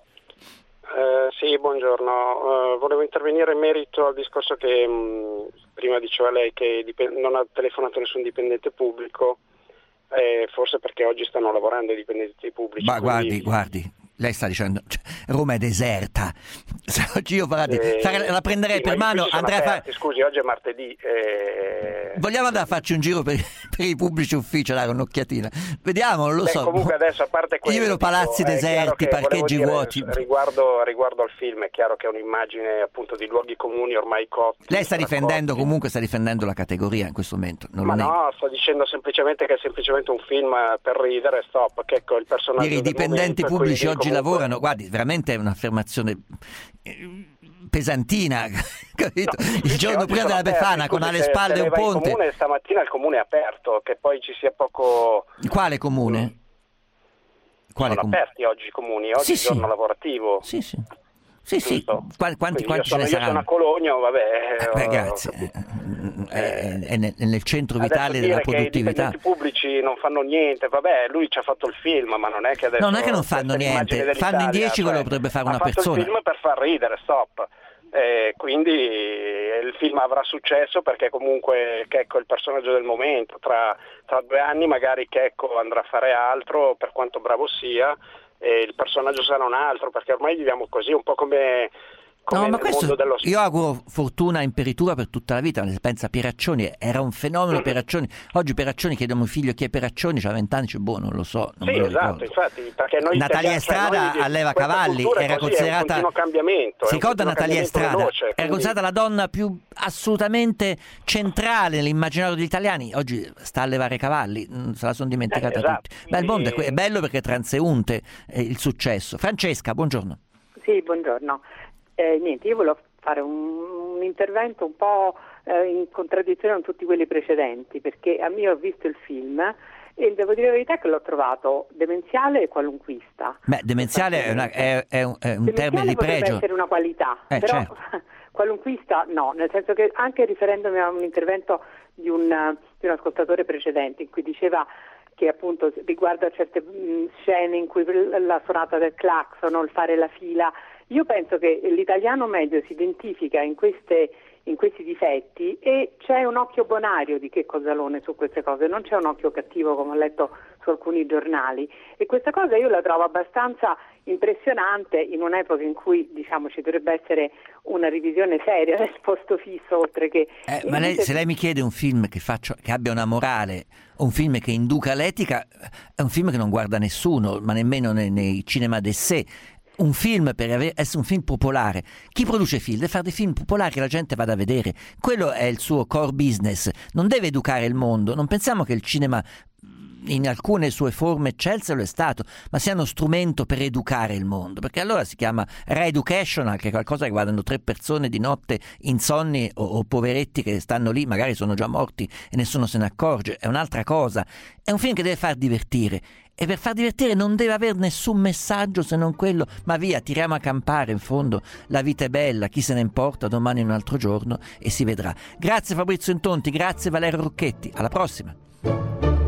Eh, sì, buongiorno. Uh, volevo intervenire in merito al discorso che mh, prima diceva lei che dipend- non ha telefonato nessun dipendente pubblico, eh, forse perché oggi stanno lavorando i dipendenti pubblici. Ma quindi- guardi, guardi, lei sta dicendo, cioè, Roma è deserta. Se oggi io guardi, Eh, fare- la prenderei sì, ma per gli mano, uffici sono andrei a fare... aperti. Scusi, oggi è martedì. eh, Vogliamo andare a farci un giro per, per i pubblici uffici a dare un'occhiatina? Vediamo, non lo Beh, so. comunque adesso, a parte quello, Io vedo palazzi dico, è chiaro deserti, che parcheggi volevo vuoti. dire, Riguardo, riguardo al film, è chiaro che è un'immagine appunto di luoghi comuni ormai cotti. Lei sta difendendo, raccolti. comunque sta difendendo la categoria in questo momento, non Ma lo nego. no, sto dicendo semplicemente che è semplicemente un film per ridere, stop, che ecco il personaggio Dire i del dipendenti momento, pubblici quindi oggi comunque- lavorano, guardi, veramente è un'affermazione eh, pesantina, capito? No, Il giorno oggi prima sono della Befana aperti, con scusi, alle se- spalle se un lei va in ponte. comune, stamattina il comune è aperto, che poi ci sia poco... Quale comune? Quale sono comune? aperti oggi i comuni, oggi Sì, è il sì. giorno lavorativo. Sì, sì. Sì, sì. Giusto? Qua- Quanti, Quindi quanti io ce sono, ne io sono saranno? a Cologno, vabbè... ho- Ragazzi, è, è nel, nel centro vitale Adesso della dire che i produttività. dipendenti pubblici non fanno niente, vabbè, lui ci ha fatto il film, ma non è che adesso... No, non è che non fanno questa è l'immagine niente, fanno in dell'Italia, dieci quello cioè, che potrebbe fare una ha fatto persona. il film per far ridere, stop. Eh, quindi eh, il film avrà successo perché comunque Checco è il personaggio del momento, tra, tra due anni magari Checco andrà a fare altro, per quanto bravo sia, e il personaggio sarà un altro, perché ormai viviamo così, un po' come come No, ma nel questo mondo dello io auguro fortuna in peritura per tutta la vita. Pensa a Pieraccioni, era un fenomeno Pieraccioni. Oggi Pieraccioni, chiediamo un figlio chi è Pieraccioni, c'ha vent'anni, cioè, boh, non lo so, non sì, me lo esatto, ricordo. infatti, perché noi Natalia italiani, Estrada cioè noi, alleva questa cavalli, cultura era così, considerata. È un continuo cambiamento. Si è un ricorda continuo Natalia cambiamento Estrada? veloce, Era quindi- considerata la donna più assolutamente centrale nell'immaginario degli italiani. Oggi sta a allevare cavalli, mm, se la sono dimenticata Eh, esatto, tutti. Beh, il mondo è, que- è bello perché è transeunte eh, il successo. Francesca, buongiorno. Sì, buongiorno. Eh, niente, io volevo fare un, un intervento un po' eh, in contraddizione con tutti quelli precedenti, perché a me ho visto il film e devo dire la verità che l'ho trovato demenziale e qualunquista. Beh, demenziale è, una- è- è un, è un Demenziale termine di potrebbe pregio. essere una qualità, Eh, però certo. qualunquista no, nel senso che anche riferendomi a un intervento di un, di un ascoltatore precedente in cui diceva che appunto riguardo a certe mh, scene in cui la suonata del clacson o il fare la fila, io penso che l'italiano medio si identifica in queste in questi difetti e c'è un occhio bonario di Checco Zalone su queste cose, non c'è un occhio cattivo come ho letto su alcuni giornali, e questa cosa io la trovo abbastanza impressionante in un'epoca in cui, diciamo, ci dovrebbe essere una revisione seria del posto fisso, oltre che Eh, ma lei, se lei mi chiede un film che, faccio, che abbia una morale, un film che induca l'etica, è un film che non guarda nessuno, ma nemmeno nei, nei cinema d'essè. Un film per ave- essere un film popolare, chi produce film deve fare dei film popolari che la gente vada a vedere, quello è il suo core business, non deve educare il mondo. Non pensiamo che il cinema in alcune sue forme eccelse lo è stato, ma sia uno strumento per educare il mondo, perché allora si chiama re-educational, che è qualcosa che guardano tre persone di notte insonni o, o poveretti che stanno lì, magari sono già morti e nessuno se ne accorge. È un'altra cosa, è un film che deve far divertire, e per far divertire non deve avere nessun messaggio se non quello, ma via, tiriamo a campare, in fondo la vita è bella, chi se ne importa, domani è un altro giorno e si vedrà. Grazie Fabrizio Intonti, grazie Valerio Rocchetti, alla prossima.